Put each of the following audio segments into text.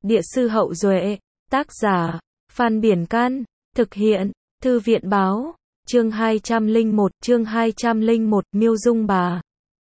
Địa sư Hậu Duệ, tác giả, Phan Biển Can, thực hiện, Thư viện Báo, chương 201, Miêu Dung Bà.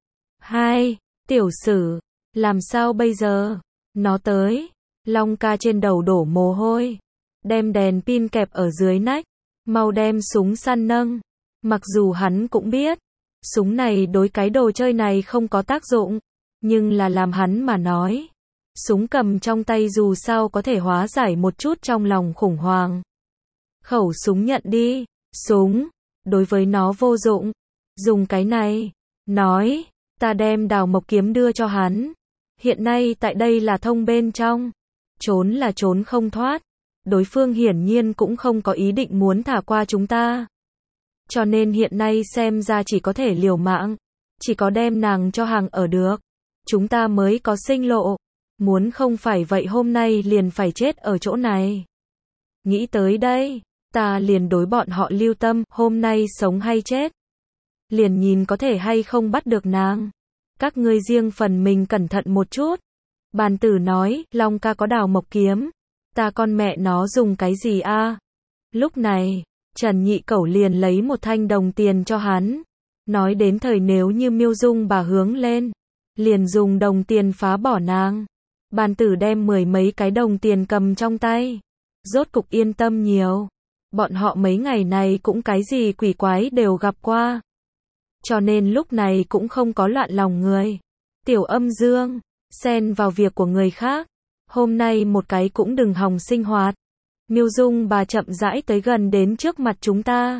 2. Tiểu sử, làm sao bây giờ? Nó tới, Long Ca trên đầu đổ mồ hôi, đem đèn pin kẹp ở dưới nách, mau đem súng săn nâng. Mặc dù hắn cũng biết, súng này đối cái đồ chơi này không có tác dụng, nhưng là làm hắn mà nói, súng cầm trong tay dù sao có thể hóa giải một chút trong lòng khủng hoảng. Khẩu súng nhận đi, súng, đối với nó vô dụng, dùng cái này, nói, ta đem đào mộc kiếm đưa cho hắn. Hiện nay tại đây là thông bên trong, trốn là trốn không thoát, đối phương hiển nhiên cũng không có ý định muốn thả qua chúng ta. Cho nên hiện nay xem ra chỉ có thể liều mạng, chỉ có đem nàng cho hàng ở được, chúng ta mới có sinh lộ, muốn không phải vậy hôm nay liền phải chết ở chỗ này. Nghĩ tới đây, ta liền đối bọn họ lưu tâm, hôm nay sống hay chết, liền nhìn có thể hay không bắt được nàng. Các ngươi riêng phần mình cẩn thận một chút. Bàn tử nói, Long Ca có đào mộc kiếm, ta con mẹ nó dùng cái gì a? Lúc này, Trần Nhị Cẩu liền lấy một thanh đồng tiền cho hắn, nói đến thời nếu như Miêu Dung Bà hướng lên, liền dùng đồng tiền phá bỏ nàng. Bàn tử đem 10 mấy cái đồng tiền cầm trong tay, rốt cục yên tâm nhiều. Bọn họ mấy ngày này cũng cái gì quỷ quái đều gặp qua, cho nên lúc này cũng không có loạn lòng người. Tiểu Âm Dương, xen vào việc của người khác, hôm nay một cái cũng đừng hòng sinh hoạt. Miêu Dung Bà chậm rãi tới gần đến trước mặt chúng ta,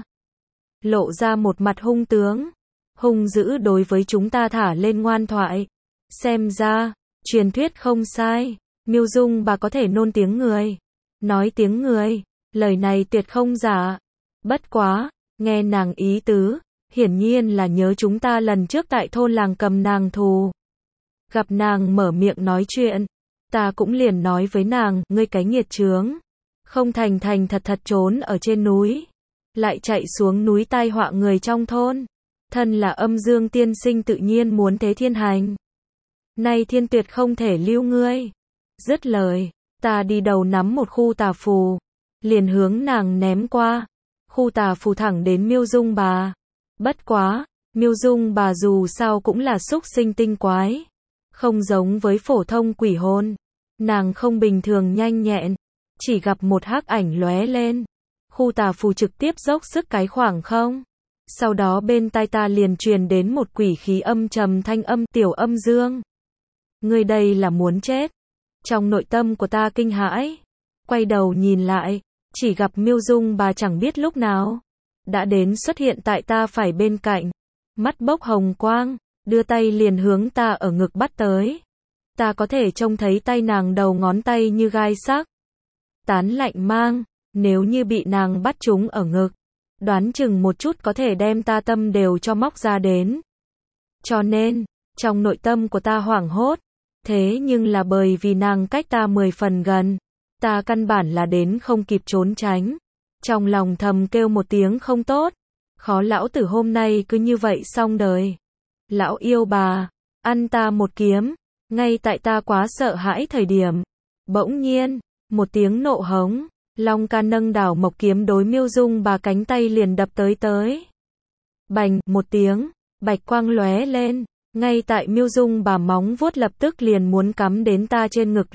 lộ ra một mặt hung tướng, hung dữ đối với chúng ta thả lên ngoan thoại. Xem ra, truyền thuyết không sai, Miêu Dung Bà có thể nôn tiếng người, nói tiếng người, lời này tuyệt không giả. Bất quá, nghe nàng ý tứ, hiển nhiên là nhớ chúng ta lần trước tại thôn làng cầm nàng thù. Gặp nàng mở miệng nói chuyện, ta cũng liền nói với nàng, ngươi cái nghiệt chướng, không thành thành thật thật trốn ở trên núi, lại chạy xuống núi tai họa người trong thôn. Thân là Âm Dương tiên sinh tự nhiên muốn thế thiên hành. Nay thiên tuyệt không thể lưu ngươi. Dứt lời, ta đi đầu nắm một khu tà phù, liền hướng nàng ném qua. Khu tà phù thẳng đến Miêu Dung Bà. Bất quá, Miêu Dung Bà dù sao cũng là súc sinh tinh quái, không giống với phổ thông quỷ hồn, nàng không bình thường nhanh nhẹn, chỉ gặp một hắc ảnh lóe lên, khu tà phù trực tiếp dốc sức cái khoảng không. Sau đó bên tai ta liền truyền đến một quỷ khí âm trầm thanh âm, Tiểu Âm Dương, ngươi đây là muốn chết. Trong nội tâm của ta kinh hãi, quay đầu nhìn lại, chỉ gặp Miêu Dung Bà chẳng biết lúc nào đã đến xuất hiện tại ta phải bên cạnh, mắt bốc hồng quang, đưa tay liền hướng ta ở ngực bắt tới. Ta có thể trông thấy tay nàng đầu ngón tay như gai sắc, tán lạnh mang, nếu như bị nàng bắt trúng ở ngực, đoán chừng một chút có thể đem ta tâm đều cho móc ra đến. Cho nên, trong nội tâm của ta hoảng hốt, thế nhưng là bởi vì nàng cách ta 10 phần gần, ta căn bản là đến không kịp trốn tránh. Trong lòng thầm kêu một tiếng không tốt, khó lão tử hôm nay cứ như vậy xong đời. Lão yêu bà, ăn ta một kiếm. Ngay tại ta quá sợ hãi thời điểm, bỗng nhiên, một tiếng nộ hống, Long Ca nâng đào mộc kiếm đối Miêu Dung Bà cánh tay liền đập tới. Bành, một tiếng, bạch quang lóe lên, ngay tại Miêu Dung Bà móng vuốt lập tức liền muốn cắm đến ta trên ngực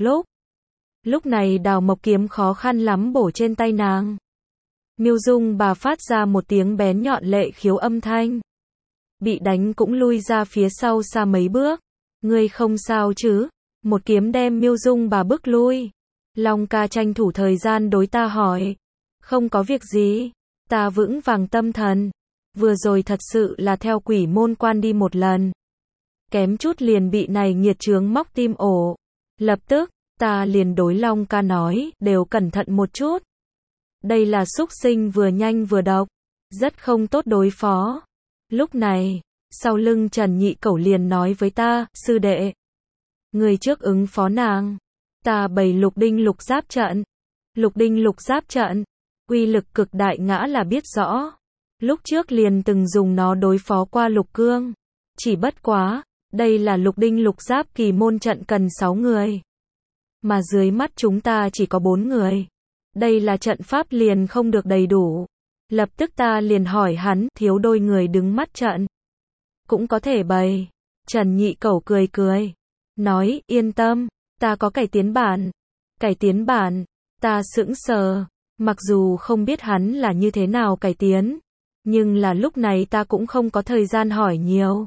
lúc này đào mộc kiếm khó khăn lắm bổ trên tay nàng. Miêu Dung Bà phát ra một tiếng bén nhọn lệ khiếu âm thanh, bị đánh cũng lui ra phía sau xa mấy bước. Ngươi không sao chứ? Một kiếm đem Miêu Dung Bà bước lui. Long Ca tranh thủ thời gian đối ta hỏi, không có việc gì. Ta vững vàng tâm thần, vừa rồi thật sự là theo quỷ môn quan đi một lần, kém chút liền bị này nghiệt chướng móc tim ổ. Lập tức, ta liền đối Long Ca nói, đều cẩn thận một chút. Đây là súc sinh vừa nhanh vừa độc, rất không tốt đối phó. Lúc này, sau lưng Trần Nhị Cẩu liền nói với ta, sư đệ, người trước ứng phó nàng. Ta bày lục đinh lục giáp trận. Lục đinh lục giáp trận, uy lực cực đại ngã là biết rõ. Lúc trước liền từng dùng nó đối phó qua Lục Cương. Chỉ bất quá, đây là lục đinh lục giáp kỳ môn trận cần 6 người. mà dưới mắt chúng ta chỉ có 4 người. Đây là trận pháp liền không được đầy đủ. Lập tức ta liền hỏi hắn, thiếu đôi người đứng mắt trận. Cũng có thể bày. Trần Nhị Cẩu cười cười. Nói, yên tâm, ta có cải tiến bản. Cải tiến bản, ta sững sờ. Mặc dù không biết hắn là như thế nào cải tiến. Nhưng là lúc này ta cũng không có thời gian hỏi nhiều.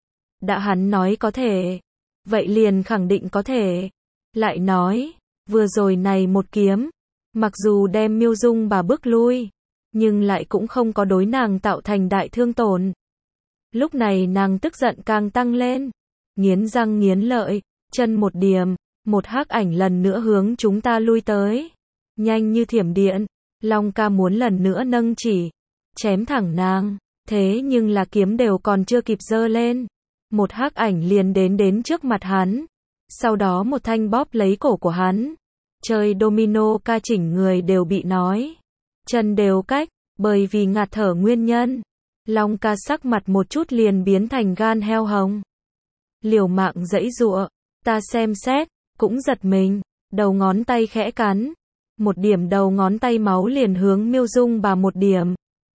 Đã hắn nói có thể. Vậy liền khẳng định có thể. Lại nói, vừa rồi này một kiếm. Mặc dù đem Miêu Dung bà bước lui. Nhưng lại cũng không có đối nàng tạo thành đại thương tổn. Lúc này nàng tức giận càng tăng lên. Nghiến răng nghiến lợi, chân một điểm, một hắc ảnh lần nữa hướng chúng ta lui tới. Nhanh như thiểm điện, Long ca muốn lần nữa nâng chỉ. Chém thẳng nàng, thế nhưng là kiếm đều còn chưa kịp giơ lên. Một hắc ảnh liền đến trước mặt hắn. Sau đó một thanh bóp lấy cổ của hắn. Chơi domino ca chỉnh người đều bị nói. Chân đều cách, bởi vì ngạt thở nguyên nhân. Long ca sắc mặt một chút liền biến thành gan heo hồng. Liều mạng giãy giụa, ta xem xét, cũng giật mình, đầu ngón tay khẽ cắn. Một điểm đầu ngón tay máu liền hướng Miêu Dung bà một điểm.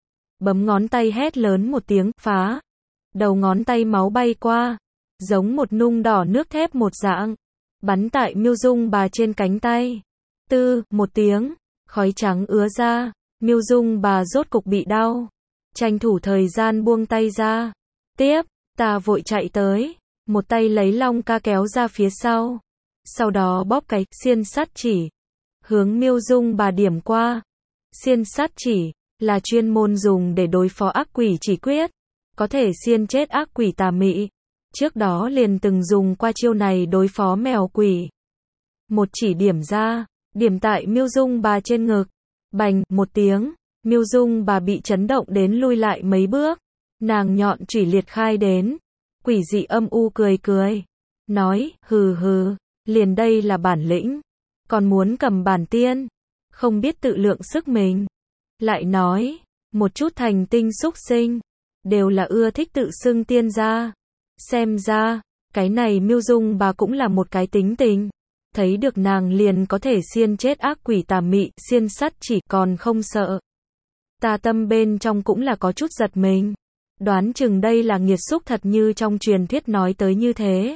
Bấm ngón tay hét lớn một tiếng, phá. Đầu ngón tay máu bay qua, giống một nung đỏ nước thép một dạng, bắn tại Miêu Dung bà trên cánh tay. Tư, một tiếng, khói trắng ứa ra, Miêu Dung bà rốt cục bị đau. Tranh thủ thời gian buông tay ra. Tiếp, ta vội chạy tới, một tay lấy Long ca kéo ra phía sau. Sau đó bóp cái xiên sắt chỉ, hướng Miêu Dung bà điểm qua. Xiên sắt chỉ là chuyên môn dùng để đối phó ác quỷ chỉ quyết, có thể xiên chết ác quỷ tà mị. Trước đó liền từng dùng qua chiêu này đối phó mèo quỷ. Một chỉ điểm ra, điểm tại Miêu Dung bà trên ngực. Bành, một tiếng, Miêu Dung bà bị chấn động đến lui lại mấy bước. Nàng nhọn chủy liệt khai đến. Quỷ dị âm u cười cười. Nói, hừ hừ, liền đây là bản lĩnh. Còn muốn cầm bản tiên. Không biết tự lượng sức mình. Lại nói, một chút thành tinh xúc sinh. Đều là ưa thích tự xưng tiên gia. Xem ra, cái này Miêu Dung bà cũng là một cái tính tình. Thấy được nàng liền có thể xiên chết ác quỷ tà mị, xiên sắt chỉ còn không sợ. Ta tâm bên trong cũng là có chút giật mình. Đoán chừng đây là nghiệt xúc thật như trong truyền thuyết nói tới như thế.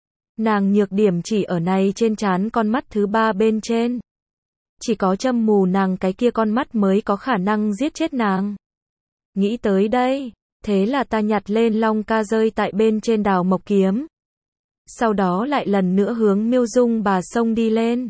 Nàng nhược điểm chỉ ở này trên trán con mắt thứ 3 bên trên. Chỉ có châm mù nàng cái kia con mắt mới có khả năng giết chết nàng. Nghĩ tới đây, thế là ta nhặt lên Long ca rơi tại bên trên đào mộc kiếm. Sau đó lại lần nữa hướng Miêu Dung bà xông đi lên.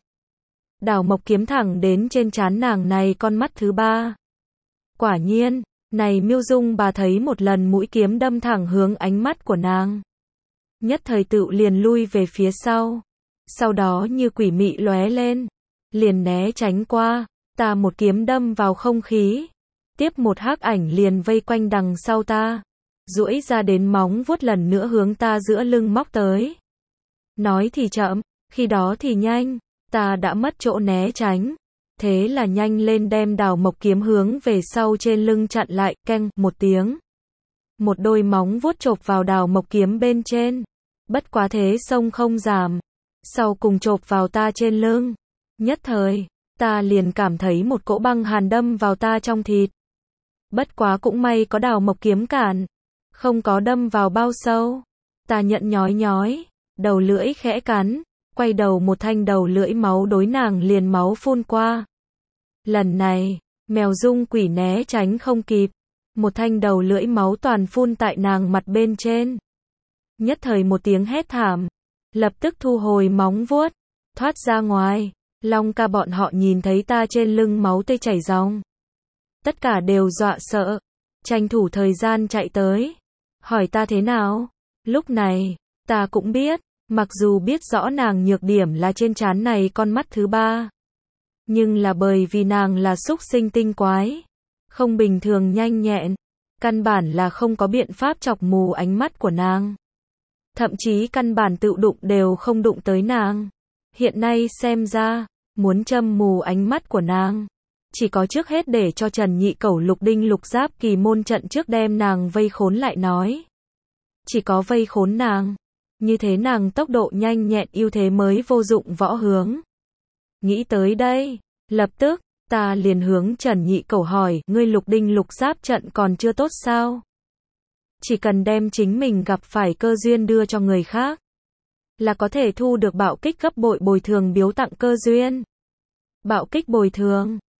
Đào mộc kiếm thẳng đến trên trán nàng này con mắt thứ 3. Quả nhiên, này Miêu Dung bà thấy một lần mũi kiếm đâm thẳng hướng ánh mắt của nàng. Nhất thời tự liền lui về phía sau. Sau đó như quỷ mị lóe lên, liền né tránh qua, ta một kiếm đâm vào không khí. Tiếp một hắc ảnh liền vây quanh đằng sau ta, duỗi ra đến móng vuốt lần nữa hướng ta giữa lưng móc tới. Nói thì chậm, khi đó thì nhanh, ta đã mất chỗ né tránh. Thế là nhanh lên đem đào mộc kiếm hướng về sau trên lưng chặn lại, keng, một tiếng. Một đôi móng vuốt chộp vào đào mộc kiếm bên trên. Bất quá thế sông không giảm. Sau cùng chộp vào ta trên lưng. Nhất thời, ta liền cảm thấy một cỗ băng hàn đâm vào ta trong thịt. Bất quá cũng may có đào mộc kiếm cản. Không có đâm vào bao sâu. Ta nhận nhói nhói, đầu lưỡi khẽ cắn. Quay đầu một thanh đầu lưỡi máu đối nàng liền máu phun qua. Lần này, mèo Dung quỷ né tránh không kịp. Một thanh đầu lưỡi máu toàn phun tại nàng mặt bên trên. Nhất thời một tiếng hét thảm. Lập tức thu hồi móng vuốt. Thoát ra ngoài. Long ca bọn họ nhìn thấy ta trên lưng máu tươi chảy ròng. Tất cả đều dọa sợ. Tranh thủ thời gian chạy tới. Hỏi ta thế nào? Lúc này, ta cũng biết. Mặc dù biết rõ nàng nhược điểm là trên trán này con mắt thứ 3. Nhưng là bởi vì nàng là xúc sinh tinh quái. Không bình thường nhanh nhẹn. Căn bản là không có biện pháp chọc mù ánh mắt của nàng. Thậm chí căn bản tự đụng đều không đụng tới nàng. Hiện nay xem ra, muốn châm mù ánh mắt của nàng. Chỉ có trước hết để cho Trần Nhị Cẩu Lục Đinh Lục Giáp Kỳ môn trận trước đem nàng vây khốn lại nói. Chỉ có vây khốn nàng. Như thế nàng tốc độ nhanh nhẹn ưu thế mới vô dụng võ hướng. Nghĩ tới đây, lập tức, ta liền hướng Trần Nhị Cẩu hỏi, ngươi lục đinh lục giáp trận còn chưa tốt sao? Chỉ cần đem chính mình gặp phải cơ duyên đưa cho người khác, là có thể thu được bạo kích gấp bội bồi thường biếu tặng cơ duyên. Bạo kích bồi thường.